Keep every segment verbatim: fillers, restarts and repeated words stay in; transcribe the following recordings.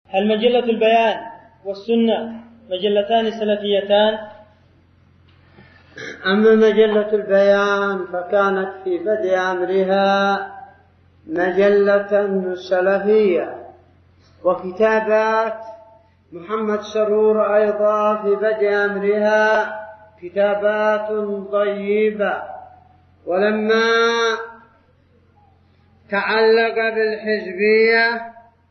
هل مجلة البيان والسنة مجلتان سلفيتان؟ أما مجلة البيان فكانت في بدء أمرها مجلة سلفية، وكتابات محمد سرور أيضا في بدء أمرها كتابات طيبة. ولما تعلق بالحزبية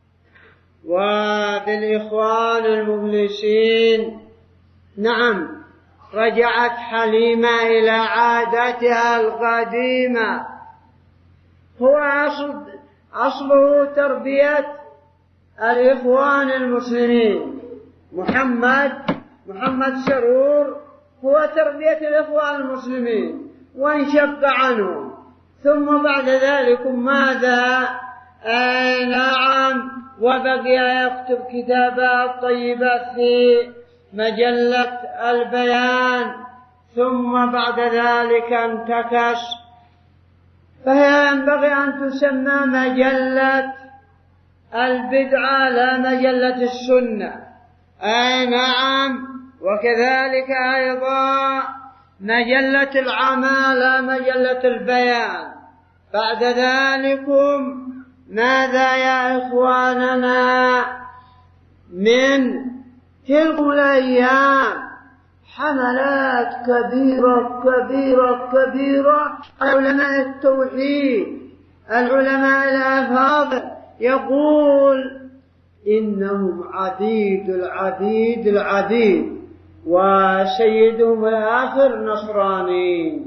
وبالإخوان المفلسين، نعم رجعت حليمة إلى عاداتها القديمة. هو أصل أصله تربية الإخوان المسلمين. محمد محمد سرور هو تربية الإخوان المسلمين وانشق عنهم، ثم بعد ذلك ماذا؟ آه نعم، وبقي يكتب كتابات طيبة في مجلة البيان، ثم بعد ذلك انتكس، فهي ينبغي أن تسمى مجلة البدعة لا مجلة السنة. أي نعم، وكذلك أيضا مجلة العمى لا مجلة البيان. بعد ذلكم ماذا يا إخواننا؟ من تلك الأيام حملات كبيرة كبيرة كبيرة علماء التوحيد، العلماء الأفاضل، يقول إنهم عبيد العبيد العبيد وسيدهم الآخر نصراني.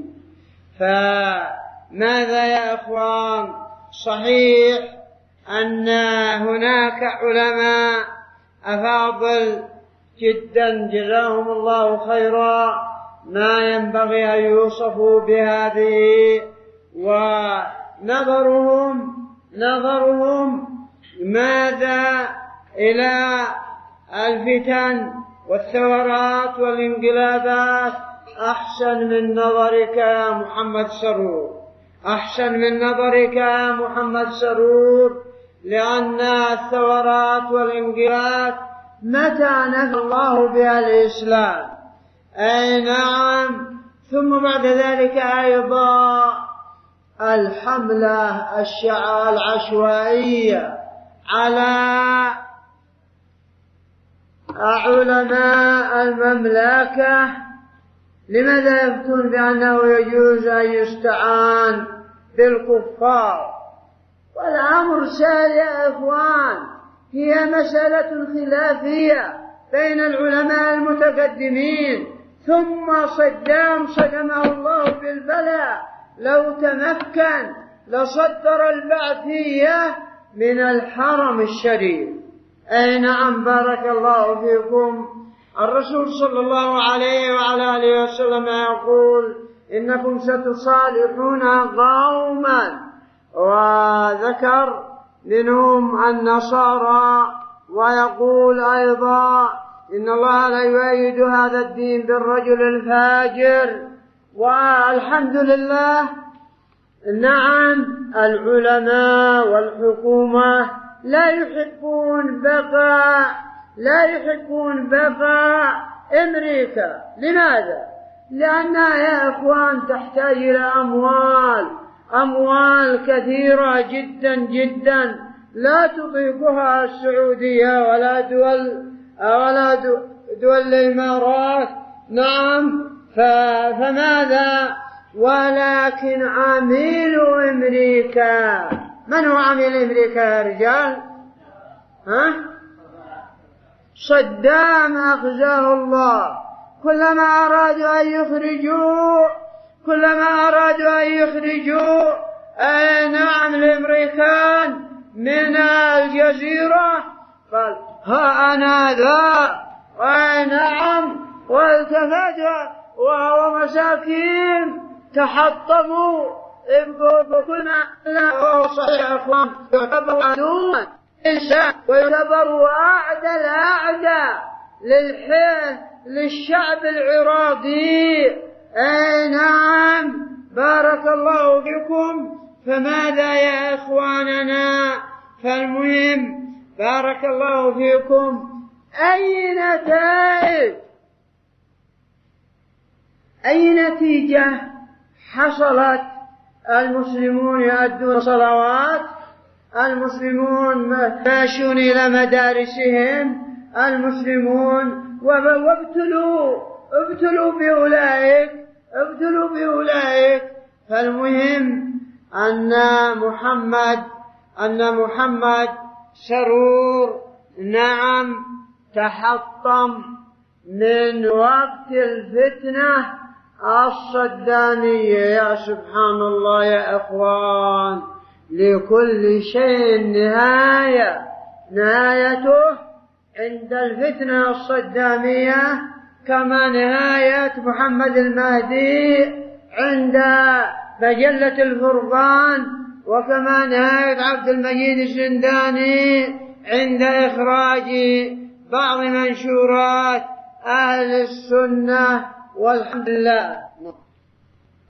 فماذا يا إخوان؟ صحيح أن هناك علماء أفاضل جدا جزاهم الله خيرا ما ينبغي أن يوصفوا بهذه، ونظرهم نظرهم ماذا إلى الفتن والثورات والانقلابات أحسن من نظرك يا محمد سرور، أحسن من نظرك يا محمد سرور، لأن الثورات والانقلابات متى نفى الله بها الإسلام؟ أي نعم. ثم بعد ذلك أيضا الحملة العشوائية على علماء المملكة، لماذا يفتون بأنه يجوز أن يستعان بالكفار؟ والأمر سهل يا إخوان، هي مسألة خلافية بين العلماء المتقدمين. ثم صدام صدمه الله بالبلاء، لو تمكن لصدر البعثية من الحرم الشريف. أي نعم، بارك الله فيكم. الرسول صلى الله عليه وعلى آله وسلم يقول إنكم ستصالحون قوما، وذكر منهم النصارى، ويقول أيضا إن الله لا يؤيد هذا الدين بالرجل الفاجر. والحمد لله، نعم العلماء والحكومة لا يحبون بقاء لا يحبون بقاء أمريكا. لماذا؟ لأنها يا إخوان تحتاج إلى أموال أموال كثيرة جدا جدا لا تطيقها السعودية ولا دول ولا دول الإمارات. نعم، فماذا؟ ولكن عميل أمريكا، من هو عميل أمريكا يا رجال؟ ها؟ صدام أخزاه الله. كلما أرادوا أن يخرجوا كلما أرادوا أن يخرجوا أي نعم الأمريكان من الجزيرة قال ها أنا ذا، أي نعم، والتفتوا وهو مساكين تحطموا بكل ما هو صحيح. أخوان، يعتبر عدوا إنسان ويعتبر أعدى الأعدى للحين للشعب العراقي. أي نعم، بارك الله فيكم. فماذا يا إخواننا؟ فالمهم بارك الله فيكم. أي نتائج أي نتيجة حصلت؟ المسلمون يؤدون الصلوات، المسلمون ماشون إلى مدارسهم، المسلمون وابتلوا ابتلوا بأولئك ابتلوا بأولئك فالمهم أن محمد أن محمد سرور نعم تحطم من وقت الفتنة الصدامية. يا سبحان الله يا أخوان، لكل شيء نهاية، نهايته عند الفتنة الصدامية كما نهاية محمد المهدي عند مجلة الفرقان، وكما نهاية عبد المجيد الزنداني عند إخراج بعض منشورات أهل السنة والحمد لله.